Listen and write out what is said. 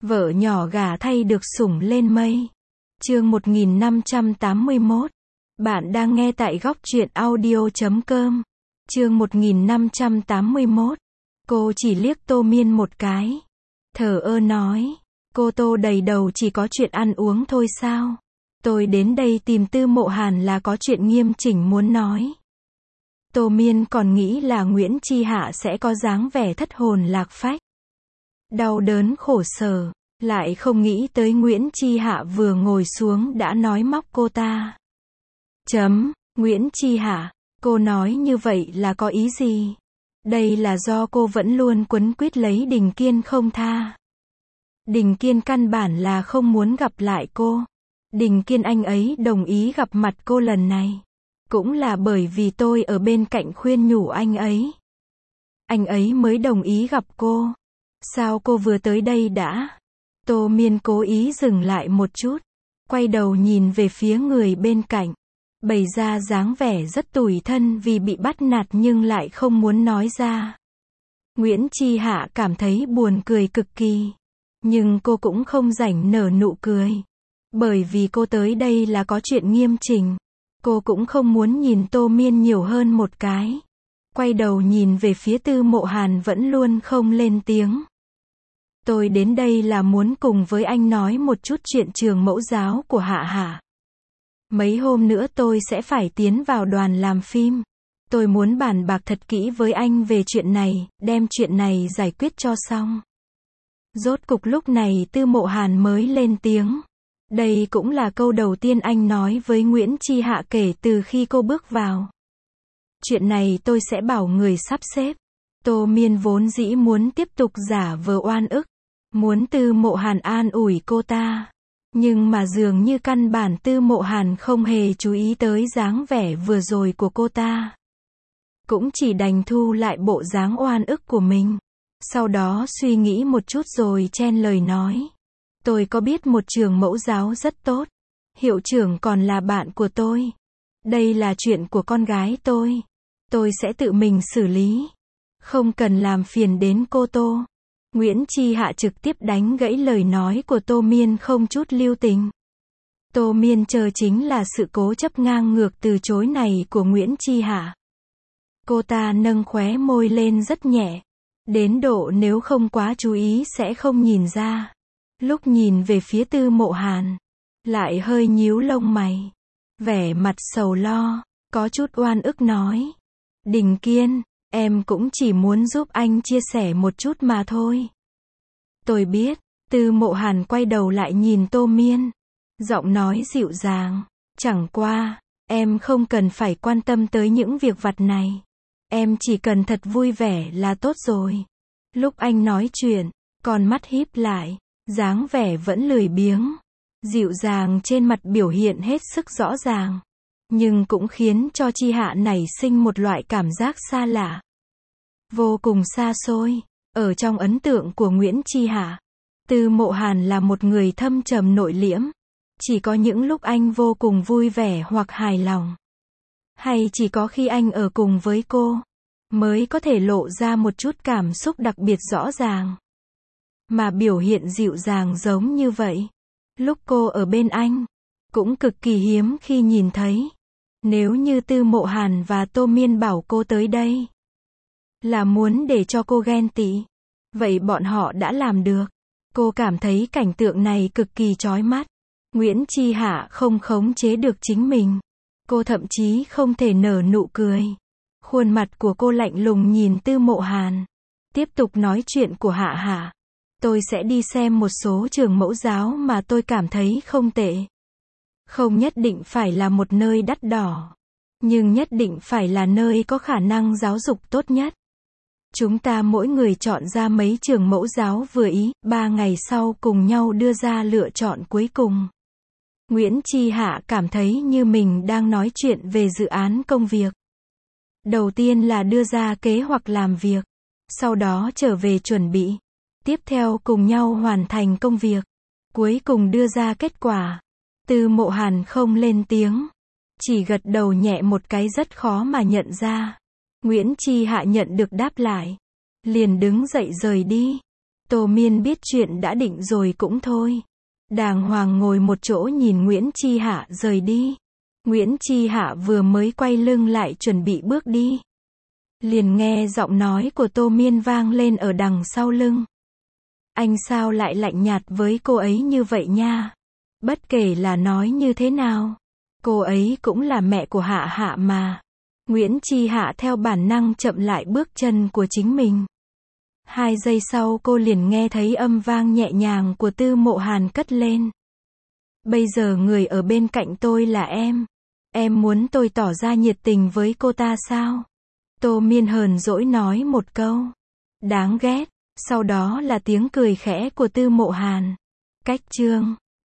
Vợ nhỏ gả thay được sủng lên mây. Chương 1581. Bạn đang nghe tại góc truyện audio.com. Chương 1581. Cô chỉ liếc Tô Miên một cái. Thờ ơ nói. Cô Tô đầy đầu chỉ có chuyện ăn uống thôi sao? Tôi đến đây tìm Tư Mộ Hàn là có chuyện nghiêm chỉnh muốn nói. Tô Miên còn nghĩ là Nguyễn Chi Hạ sẽ có dáng vẻ thất hồn lạc phách, đau đớn khổ sở, lại không nghĩ tới Nguyễn Chi Hạ vừa ngồi xuống đã nói móc cô ta. Nguyễn Chi Hạ, cô nói như vậy là có ý gì? Đây là do cô vẫn luôn quấn quýt lấy Đình Kiên không tha. Đình Kiên căn bản là không muốn gặp lại cô. Đình Kiên anh ấy đồng ý gặp mặt cô lần này cũng là bởi vì tôi ở bên cạnh khuyên nhủ anh ấy. Anh ấy mới đồng ý gặp cô. Sao cô vừa tới đây đã? Tô Miên cố ý dừng lại một chút, quay đầu nhìn về phía người bên cạnh, bày ra dáng vẻ rất tủi thân vì bị bắt nạt nhưng lại không muốn nói ra. Nguyễn Chi Hạ cảm thấy buồn cười cực kỳ, nhưng cô cũng không rảnh nở nụ cười, bởi vì cô tới đây là có chuyện nghiêm chỉnh. Cô cũng không muốn nhìn Tô Miên nhiều hơn một cái. Quay đầu nhìn về phía Tư Mộ Hàn vẫn luôn không lên tiếng. Tôi đến đây là muốn cùng với anh nói một chút chuyện trường mẫu giáo của Hạ Hạ. Mấy hôm nữa tôi sẽ phải tiến vào đoàn làm phim. Tôi muốn bàn bạc thật kỹ với anh về chuyện này, đem chuyện này giải quyết cho xong. Rốt cục lúc này Tư Mộ Hàn mới lên tiếng. Đây cũng là câu đầu tiên anh nói với Nguyễn Chi Hạ kể từ khi cô bước vào. Chuyện này tôi sẽ bảo người sắp xếp. Tô Miên vốn dĩ muốn tiếp tục giả vờ oan ức, muốn Tư Mộ Hàn an ủi cô ta. Nhưng mà dường như căn bản Tư Mộ Hàn không hề chú ý tới dáng vẻ vừa rồi của cô ta. Cũng chỉ đành thu lại bộ dáng oan ức của mình. Sau đó suy nghĩ một chút rồi chen lời nói. Tôi có biết một trường mẫu giáo rất tốt. Hiệu trưởng còn là bạn của tôi. Đây là chuyện của con gái tôi. Tôi sẽ tự mình xử lý. Không cần làm phiền đến cô Tô. Nguyễn Chi Hạ trực tiếp đánh gãy lời nói của Tô Miên không chút lưu tình. Tô Miên chờ chính là sự cố chấp ngang ngược từ chối này của Nguyễn Chi Hạ. Cô ta nâng khóe môi lên rất nhẹ. Đến độ nếu không quá chú ý sẽ không nhìn ra. Lúc nhìn về phía Tư Mộ Hàn, lại hơi nhíu lông mày, vẻ mặt sầu lo, có chút oan ức nói. Đình Kiên, em cũng chỉ muốn giúp anh chia sẻ một chút mà thôi. Tôi biết. Tư Mộ Hàn quay đầu lại nhìn Tô Miên, giọng nói dịu dàng. Chẳng qua, em không cần phải quan tâm tới những việc vặt này. Em chỉ cần thật vui vẻ là tốt rồi. Lúc anh nói chuyện, con mắt híp lại, dáng vẻ vẫn lười biếng, dịu dàng trên mặt biểu hiện hết sức rõ ràng, nhưng cũng khiến cho Chi Hạ nảy sinh một loại cảm giác xa lạ, vô cùng xa xôi. Ở trong ấn tượng của Nguyễn Chi Hạ, Tư Mộ Hàn là một người thâm trầm nội liễm, chỉ có những lúc anh vô cùng vui vẻ hoặc hài lòng, hay chỉ có khi anh ở cùng với cô, mới có thể lộ ra một chút cảm xúc đặc biệt rõ ràng. Mà biểu hiện dịu dàng giống như vậy, lúc cô ở bên anh, cũng cực kỳ hiếm khi nhìn thấy. Nếu như Tư Mộ Hàn và Tô Miên bảo cô tới đây là muốn để cho cô ghen tị, vậy bọn họ đã làm được. Cô cảm thấy cảnh tượng này cực kỳ chói mắt. Nguyễn Chi Hạ không khống chế được chính mình. Cô thậm chí không thể nở nụ cười. Khuôn mặt của cô lạnh lùng nhìn Tư Mộ Hàn. Tiếp tục nói chuyện của Hạ Hạ. Tôi sẽ đi xem một số trường mẫu giáo mà tôi cảm thấy không tệ. Không nhất định phải là một nơi đắt đỏ, nhưng nhất định phải là nơi có khả năng giáo dục tốt nhất. Chúng ta mỗi người chọn ra mấy trường mẫu giáo vừa ý, 3 ngày sau cùng nhau đưa ra lựa chọn cuối cùng. Nguyễn Chi Hạ cảm thấy như mình đang nói chuyện về dự án công việc. Đầu tiên là đưa ra kế hoạch làm việc, sau đó trở về chuẩn bị. Tiếp theo cùng nhau hoàn thành công việc, cuối cùng đưa ra kết quả. Tư Mộ Hàn không lên tiếng, chỉ gật đầu nhẹ một cái rất khó mà nhận ra. Nguyễn Chi Hạ nhận được đáp lại, liền đứng dậy rời đi. Tô Miên biết chuyện đã định rồi cũng thôi. Đàng hoàng ngồi một chỗ nhìn Nguyễn Chi Hạ rời đi. Nguyễn Chi Hạ vừa mới quay lưng lại chuẩn bị bước đi, liền nghe giọng nói của Tô Miên vang lên ở đằng sau lưng. Anh sao lại lạnh nhạt với cô ấy như vậy nha? Bất kể là nói như thế nào, cô ấy cũng là mẹ của Hạ Hạ mà. Nguyễn Chi Hạ theo bản năng chậm lại bước chân của chính mình. 2 giây sau cô liền nghe thấy âm vang nhẹ nhàng của Tư Mộ Hàn cất lên. Bây giờ người ở bên cạnh tôi là em. Em muốn tôi tỏ ra nhiệt tình với cô ta sao? Tô Miên hờn dỗi nói một câu. Đáng ghét. Sau đó là tiếng cười khẽ của Tư Mộ Hàn. Cách chương